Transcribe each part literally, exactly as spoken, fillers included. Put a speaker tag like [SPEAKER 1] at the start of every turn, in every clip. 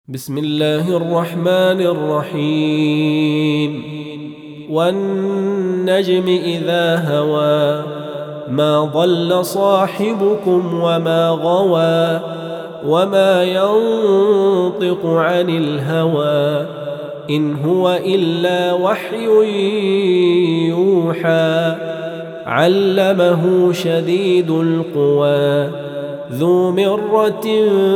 [SPEAKER 1] بسم الله الرحمن الرحيم والنجم إذا هوى ما ضل صاحبكم وما غوى وما ينطق عن الهوى إن هو إلا وحي يوحى علمه شديد القوى ذو مرة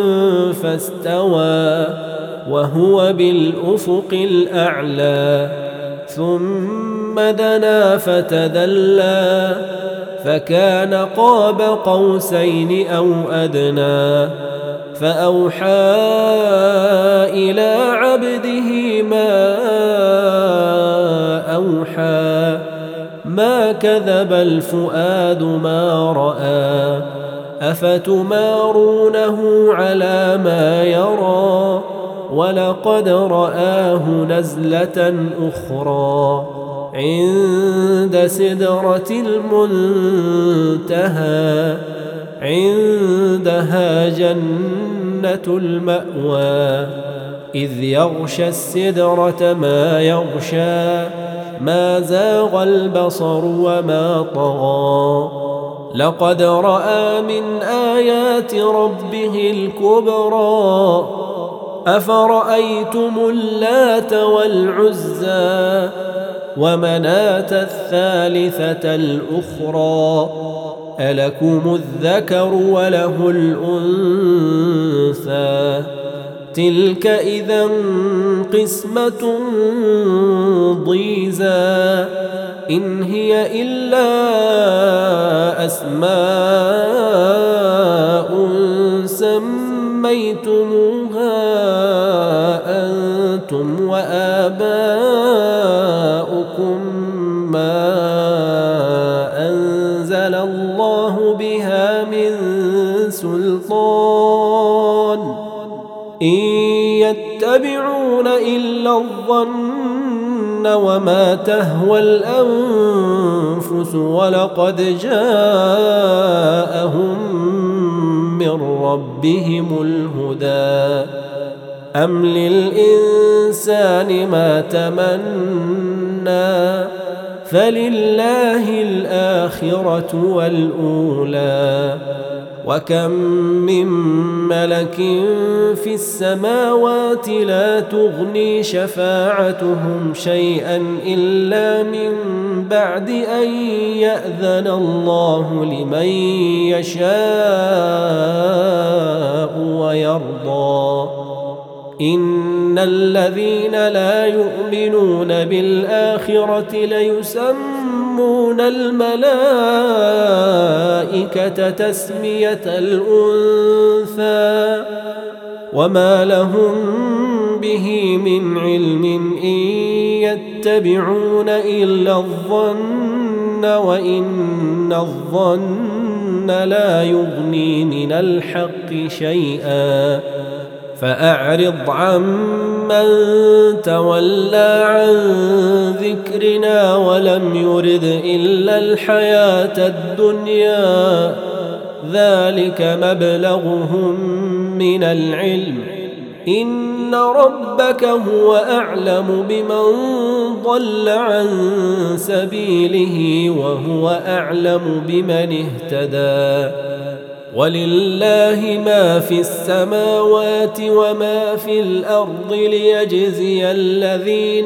[SPEAKER 1] فاستوى وهو بالأفق الأعلى ثم دنا فتدلى فكان قاب قوسين أو أدنى فأوحى إلى عبده ما أوحى ما كذب الفؤاد ما رأى أفتمارونه على ما يرى ولقد رآه نزلة أخرى عند سدرة المنتهى عندها جنة المأوى إذ يغشى السدرة ما يغشى ما زاغ البصر وما طغى لقد رأى من آيات ربه الكبرى أفرأيتم اللات والعزى ومناة الثالثة الأخرى ألكم الذكر وله الأنثى تلك إذا قسمة ضيزى إن هي إلا أسماء سميتموها أنتم وآباؤكم ما أنزل الله بها من سلطان إن يتبعون إلا الظن وما تهوى الأنفس ولقد جاءهم من ربهم الهدى أم للإنسان ما تمنى فلله الآخرة والأولى وكم من ملك في السماوات لا تغني شفاعتهم شيئا إلا من بعد أن يأذن الله لمن يشاء ويرضى إن الذين لا يؤمنون بالآخرة ليسمون الملائكة تسمية الأنثى وما لهم به من علم إن يتبعون إلا الظن وإن الظن لا يغني من الحق شيئا فأعرض عمن تولى عن ذكرنا ولم يرد إلا الحياة الدنيا ذلك مبلغهم من العلم إن ربك هو أعلم بمن ضل عن سبيله وهو أعلم بمن اهتدى ولله ما في السماوات وما في الأرض ليجزي الذين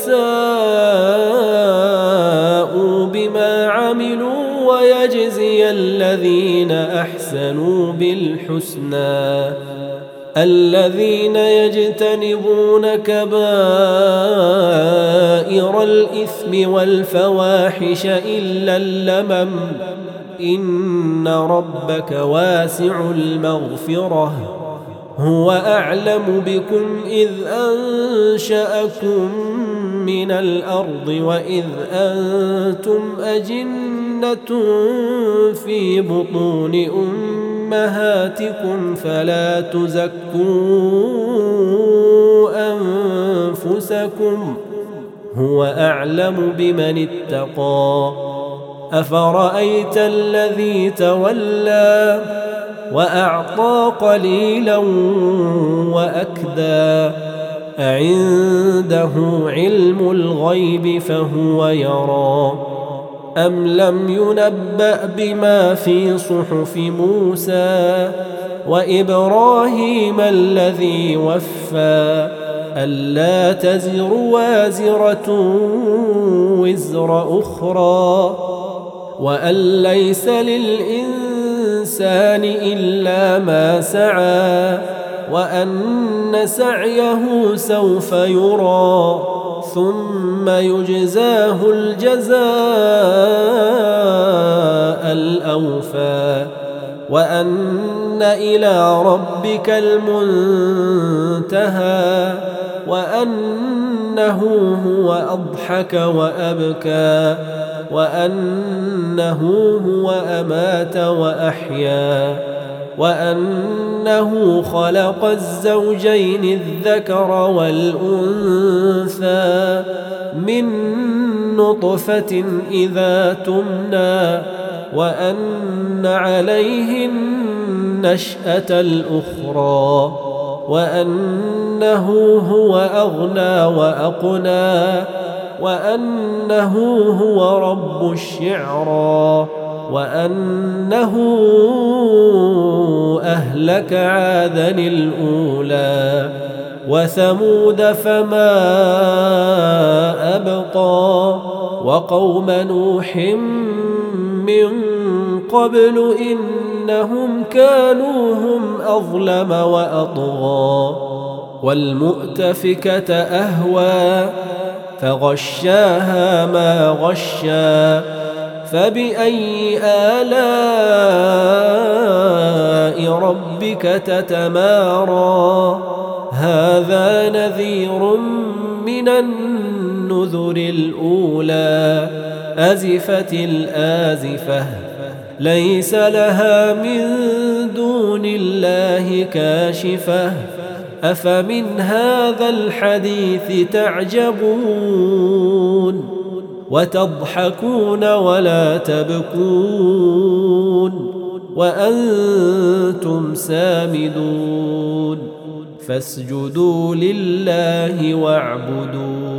[SPEAKER 1] أساءوا بما عملوا ويجزي الذين أحسنوا بالحسنى الذين يجتنبون كبائر الإثم والفواحش إلا اللمم إن ربك واسع المغفرة هو أعلم بكم إذ أنشأكم من الأرض وإذ أنتم أجنة في بطون أمهاتكم فلا تزكوا أنفسكم هو أعلم بمن اتقى أفرأيت الذي تولى وأعطى قليلا وأكدى أعنده علم الغيب فهو يرى أم لم ينبأ بما في صحف موسى وإبراهيم الذي وفى ألا تزر وازرة وزر أخرى وأن ليس للإنسان إلا ما سعى وأن سعيه سوف يرى ثم يجزاه الجزاء الأوفى وأن إلى ربك المنتهى وأنه هو أضحك وأبكى وأنه هو أمات وأحيا وأنه خلق الزوجين الذكر والأنثى من نطفة إذا تمنى وأن عليه النشأة الأخرى وأنه هو أغنى وأقنى وأنه هو رب الشعرى وأنه أهلك عادا الأولى وثمود فما أبقى وقوم نوح من قبل إنهم كانوا هم أظلم وأطغى والمؤتفكة أهوى فغشاها ما غشا فبأي آلاء ربك تتمارى هذا نذير من النذر الأولى أزفت الآزفة ليس لها من دون الله كاشفة أفمن هذا الحديث تعجبون وتضحكون ولا تبكون وأنتم سامدون فاسجدوا لله واعبدوا